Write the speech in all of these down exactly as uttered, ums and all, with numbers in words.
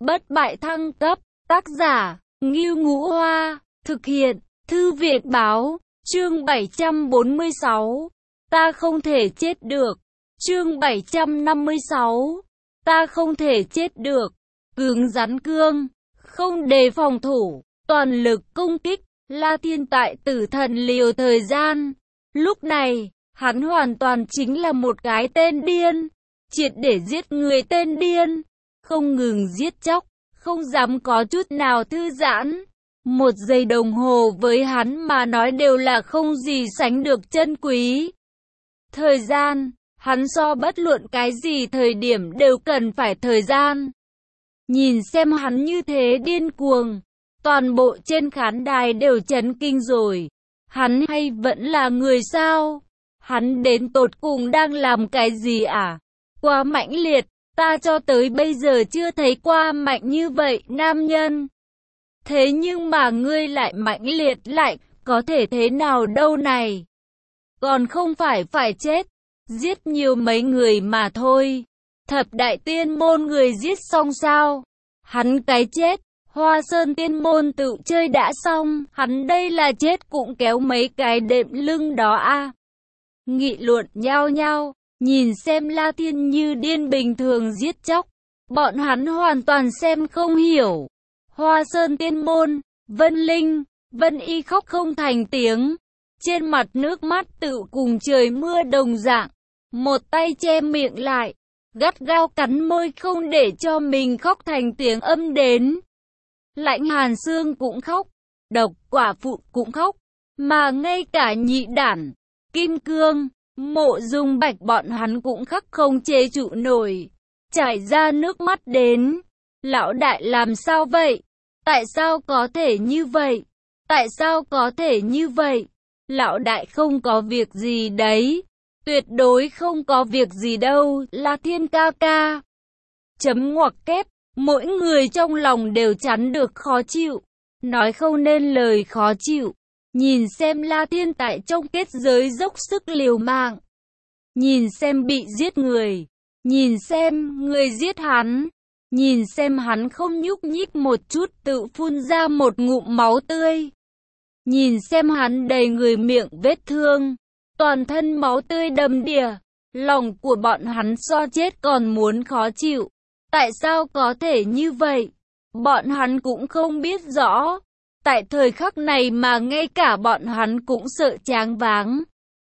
Bất bại thăng cấp, tác giả, Ngưu Ngũ Hoa, thực hiện, Thư viện Báo, chương bảy trăm bốn mươi sáu, ta không thể chết được, chương bảy trăm năm mươi sáu, ta không thể chết được, cứng rắn cương, không đề phòng thủ, toàn lực công kích, La Thiên tại tử thần liều thời gian. Lúc này, hắn hoàn toàn chính là một cái tên điên, triệt để giết người tên điên, không ngừng giết chóc, không dám có chút nào thư giãn. Một giây đồng hồ với hắn mà nói đều là không gì sánh được chân quý. Thời gian, hắn so bất luận cái gì thời điểm đều cần phải thời gian. Nhìn xem hắn như thế điên cuồng, toàn bộ trên khán đài đều chấn kinh rồi. Hắn hay vẫn là người sao? Hắn đến tột cùng đang làm cái gì à? Quá mãnh liệt, ta cho tới bây giờ chưa thấy qua mạnh như vậy nam nhân. Thế nhưng mà ngươi lại mãnh liệt lại, có thể thế nào đâu này? Còn không phải phải chết, giết nhiều mấy người mà thôi. Thập đại tiên môn người giết xong sao? Hắn cái chết, Hoa Sơn tiên môn tự chơi đã xong, hắn đây là chết cũng kéo mấy cái đệm lưng đó a. Nghị luận nhao nhao, nhìn xem La Thiên như điên bình thường giết chóc, bọn hắn hoàn toàn xem không hiểu. Hoa Sơn tiên môn, Vân Linh, Vân Y khóc không thành tiếng, trên mặt nước mắt tự cùng trời mưa đồng dạng, một tay che miệng lại, gắt gao cắn môi không để cho mình khóc thành tiếng âm đến. Lãnh Hàn Sương cũng khóc, Độc Quả Phụ cũng khóc, mà ngay cả Nhị Đản, Kim Cương, Mộ Dung Bạch bọn hắn cũng khóc không chế trụ nổi, chảy ra nước mắt đến. Lão đại làm sao vậy? Tại sao có thể như vậy? Tại sao có thể như vậy? Lão đại không có việc gì đấy. Tuyệt đối không có việc gì đâu, La Thiên ca ca. Chấm ngoặc kép, mỗi người trong lòng đều chắn được khó chịu, nói không nên lời khó chịu. Nhìn xem La Thiên tại trong kết giới dốc sức liều mạng. Nhìn xem bị giết người. Nhìn xem người giết hắn. Nhìn xem hắn không nhúc nhích một chút tự phun ra một ngụm máu tươi. Nhìn xem hắn đầy người miệng vết thương, toàn thân máu tươi đầm đìa. Lòng của bọn hắn so chết còn muốn khó chịu. Tại sao có thể như vậy? Bọn hắn cũng không biết rõ. Tại thời khắc này mà ngay cả bọn hắn cũng sợ choáng váng.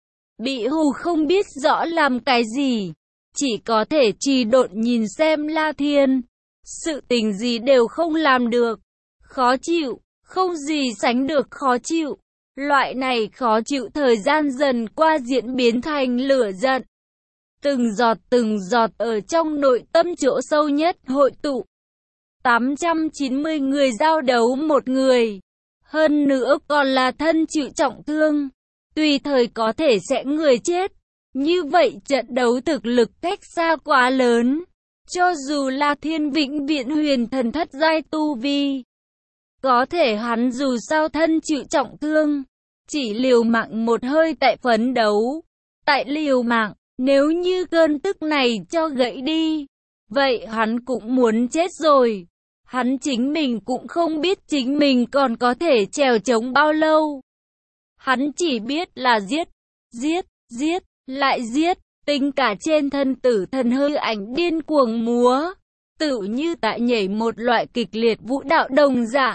Bị hù không biết rõ làm cái gì. Chỉ có thể trì độn nhìn xem La Thiên. Sự tình gì đều không làm được. Khó chịu, không gì sánh được khó chịu. Loại này khó chịu thời gian dần qua diễn biến thành lửa giận. Từng giọt từng giọt ở trong nội tâm chỗ sâu nhất hội tụ. tám trăm chín mươi người giao đấu một người. Hơn nữa còn là thân chịu trọng thương. Tùy thời có thể sẽ người chết. Như vậy trận đấu thực lực cách xa quá lớn. Cho dù là Thiên vĩnh viễn huyền thần thất giai tu vi. Có thể hắn dù sao thân chịu trọng thương. Chỉ liều mạng một hơi tại phấn đấu. Tại liều mạng, nếu như cơn tức này cho gãy đi. Vậy hắn cũng muốn chết rồi. Hắn chính mình cũng không biết chính mình còn có thể trèo chống bao lâu. Hắn chỉ biết là giết, giết, giết, lại giết. Tính cả trên thân tử thần hư ảnh điên cuồng múa. Tự như tại nhảy một loại kịch liệt vũ đạo đồng dạng.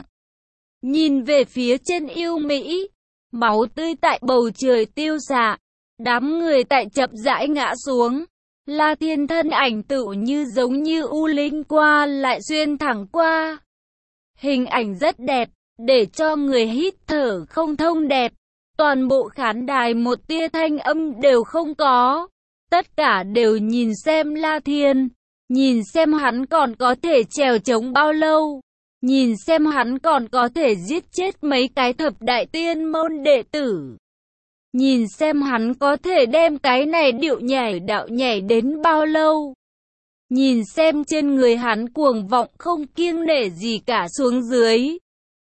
Nhìn về phía trên yêu Mỹ. Máu tươi tại bầu trời tiêu xạ. Đám người tại chậm rãi ngã xuống. La Thiên thân ảnh tự như giống như u linh qua lại xuyên thẳng qua. Hình ảnh rất đẹp, để cho người hít thở không thông đẹp. Toàn bộ khán đài một tia thanh âm đều không có. Tất cả đều nhìn xem La Thiên. Nhìn xem hắn còn có thể trèo chống bao lâu. Nhìn xem hắn còn có thể giết chết mấy cái thập đại tiên môn đệ tử. Nhìn xem hắn có thể đem cái này điệu nhảy đạo nhảy đến bao lâu. Nhìn xem trên người hắn cuồng vọng không kiêng nể gì cả xuống dưới.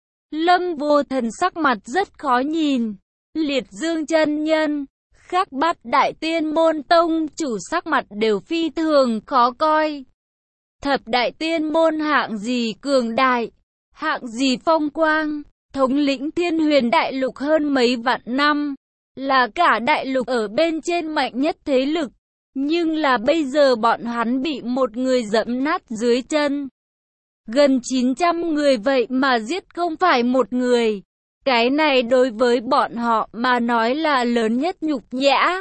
Lâm Vô Thần sắc mặt rất khó nhìn. Liệt Dương chân nhân, khác bát đại tiên môn tông chủ sắc mặt đều phi thường khó coi. Thập đại tiên môn hạng gì cường đại, hạng gì phong quang, thống lĩnh Thiên Huyền đại lục hơn mấy vạn năm, là cả đại lục ở bên trên mạnh nhất thế lực. Nhưng là bây giờ bọn hắn bị một người dẫm nát dưới chân. Gần chín trăm người vậy mà giết không phải một người. Cái này đối với bọn họ mà nói là lớn nhất nhục nhã.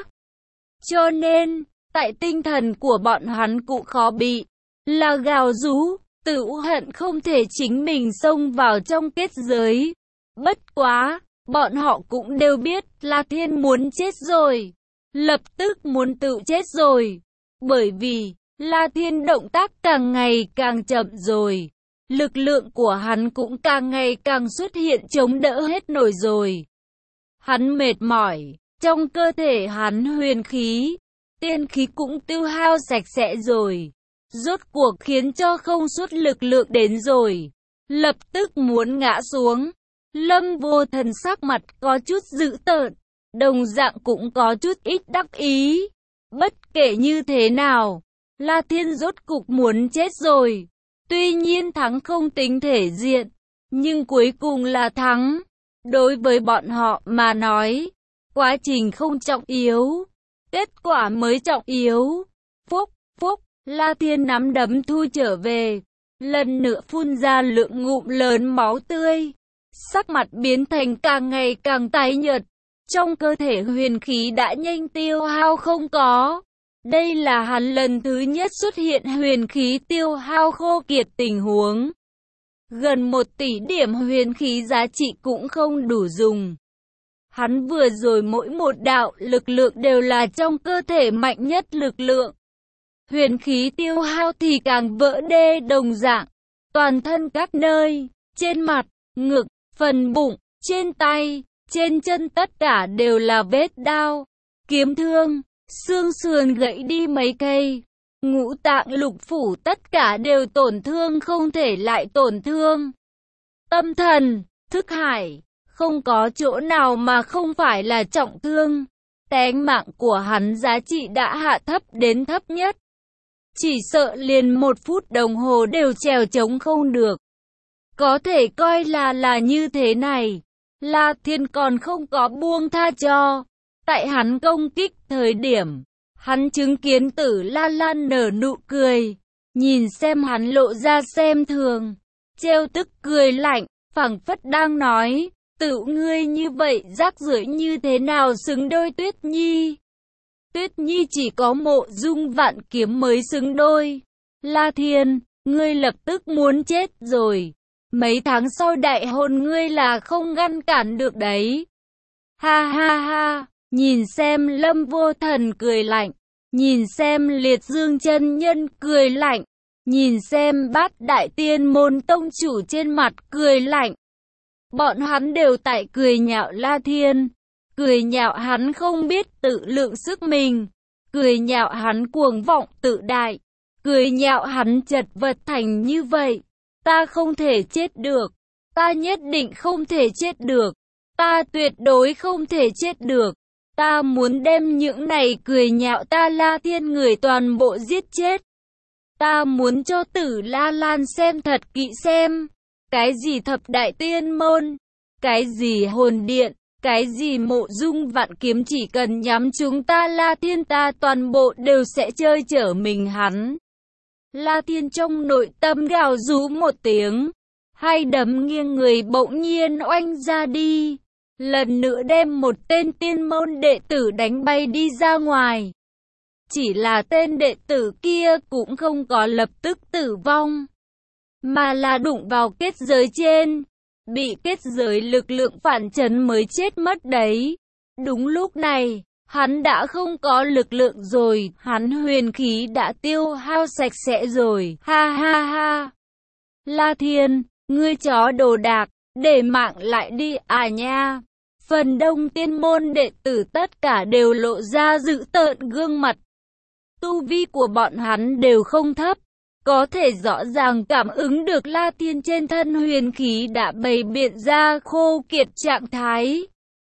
Cho nên, tại tinh thần của bọn hắn cũng khó bị, là gào rú, tự hận không thể chính mình xông vào trong kết giới. Bất quá, bọn họ cũng đều biết La Thiên muốn chết rồi. Lập tức muốn tự chết rồi. Bởi vì, La Thiên động tác càng ngày càng chậm rồi. Lực lượng của hắn cũng càng ngày càng xuất hiện chống đỡ hết nổi rồi. Hắn mệt mỏi, trong cơ thể hắn huyền khí, tiên khí cũng tiêu hao sạch sẽ rồi. Rốt cuộc khiến cho không xuất lực lượng đến rồi. Lập tức muốn ngã xuống. Lâm Vô Thần sắc mặt có chút dữ tợn, đồng dạng cũng có chút ít đắc ý. Bất kể như thế nào, La Thiên rốt cục muốn chết rồi. Tuy nhiên thắng không tính thể diện, nhưng cuối cùng là thắng. Đối với bọn họ mà nói, quá trình không trọng yếu, kết quả mới trọng yếu. Phúc, phúc, La Thiên nắm đấm thu trở về, lần nữa phun ra lượng ngụm lớn máu tươi. Sắc mặt biến thành càng ngày càng tái nhợt, trong cơ thể huyền khí đã nhanh tiêu hao không có. Đây là hắn lần thứ nhất xuất hiện huyền khí tiêu hao khô kiệt tình huống. Gần một tỷ điểm huyền khí giá trị cũng không đủ dùng. Hắn vừa rồi mỗi một đạo lực lượng đều là trong cơ thể mạnh nhất lực lượng. Huyền khí tiêu hao thì càng vỡ đê đồng dạng. Toàn thân các nơi, trên mặt, ngực, phần bụng, trên tay, trên chân tất cả đều là vết đao, kiếm thương, xương sườn gãy đi mấy cây. Ngũ tạng lục phủ tất cả đều tổn thương không thể lại tổn thương. Tâm thần, thức hải, không có chỗ nào mà không phải là trọng thương. Tánh mạng của hắn giá trị đã hạ thấp đến thấp nhất. Chỉ sợ liền một phút đồng hồ đều trèo trống không được. Có thể coi là là như thế này. La Thiên còn không có buông tha cho. Tại hắn công kích thời điểm, hắn chứng kiến Tử Lan Lan nở nụ cười. Nhìn xem hắn lộ ra xem thường, trêu tức cười lạnh, phảng phất đang nói, tự ngươi như vậy rác rưởi như thế nào xứng đôi Tuyết Nhi. Tuyết Nhi chỉ có Mộ Dung Vạn Kiếm mới xứng đôi. La Thiên, ngươi lập tức muốn chết rồi. Mấy tháng sau đại hôn ngươi là không ngăn cản được đấy. Ha ha ha, nhìn xem Lâm Vô Thần cười lạnh, nhìn xem Liệt Dương chân nhân cười lạnh, nhìn xem Bát Đại Tiên môn tông chủ trên mặt cười lạnh. Bọn hắn đều tại cười nhạo La Thiên, cười nhạo hắn không biết tự lượng sức mình, cười nhạo hắn cuồng vọng tự đại, cười nhạo hắn chật vật thành như vậy. Ta không thể chết được, ta nhất định không thể chết được, ta tuyệt đối không thể chết được. Ta muốn đem những này cười nhạo ta La Thiên người toàn bộ giết chết. Ta muốn cho Tử La Lan xem thật kỹ xem, cái gì thập đại tiên môn, cái gì hồn điện, cái gì Mộ Dung Vạn Kiếm, chỉ cần nhắm chúng ta La Thiên ta toàn bộ đều sẽ chơi chở mình hắn. La Thiên trong nội tâm gào rú một tiếng, hai đấm nghiêng người bỗng nhiên oanh ra đi, lần nữa đem một tên tiên môn đệ tử đánh bay đi ra ngoài. Chỉ là tên đệ tử kia cũng không có lập tức tử vong, mà là đụng vào kết giới trên, bị kết giới lực lượng phản chấn mới chết mất đấy. Đúng lúc này, hắn đã không có lực lượng rồi, hắn huyền khí đã tiêu hao sạch sẽ rồi, ha ha ha. La Thiên, ngươi chó đồ đạc, để mạng lại đi à nha. Phần đông tiên môn đệ tử tất cả đều lộ ra dữ tợn gương mặt. Tu vi của bọn hắn đều không thấp, có thể rõ ràng cảm ứng được La Thiên trên thân huyền khí đã bày biện ra khô kiệt trạng thái.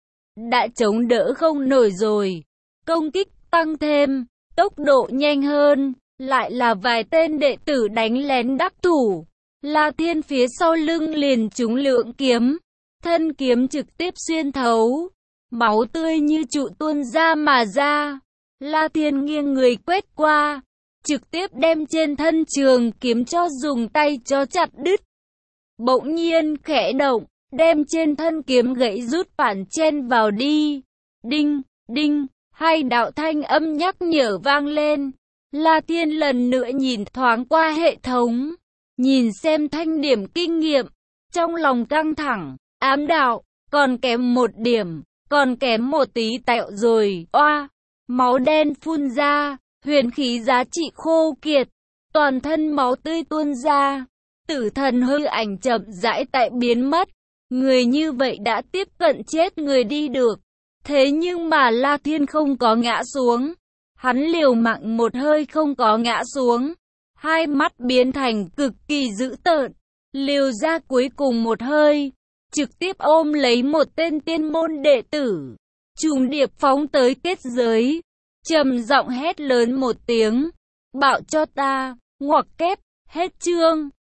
Đã chống đỡ không nổi rồi, công kích tăng thêm, tốc độ nhanh hơn, lại là vài tên đệ tử đánh lén đắc thủ. La Thiên phía sau lưng liền trúng lưỡng kiếm, thân kiếm trực tiếp xuyên thấu, máu tươi như trụ tuôn ra mà ra. La Thiên nghiêng người quét qua, trực tiếp đem trên thân trường kiếm cho dùng tay cho chặt đứt. Bỗng nhiên khẽ động, đem trên thân kiếm gãy rút phản chen vào đi. Đinh, đinh, hai đạo thanh âm nhắc nhở vang lên. La Thiên lần nữa nhìn thoáng qua hệ thống, nhìn xem thanh điểm kinh nghiệm, trong lòng căng thẳng, ám đạo, còn kém một điểm, còn kém một tí tẹo rồi, oa, máu đen phun ra, huyền khí giá trị khô kiệt, toàn thân máu tươi tuôn ra, tử thần hư ảnh chậm rãi tại biến mất, người như vậy đã tiếp cận chết người đi được, thế nhưng mà La Thiên không có ngã xuống, hắn liều mạng một hơi không có ngã xuống, hai mắt biến thành cực kỳ dữ tợn, liều ra cuối cùng một hơi, trực tiếp ôm lấy một tên tiên môn đệ tử, trùng điệp phóng tới kết giới, trầm giọng hét lớn một tiếng, bạo cho ta, ngoặc kép, hết chương.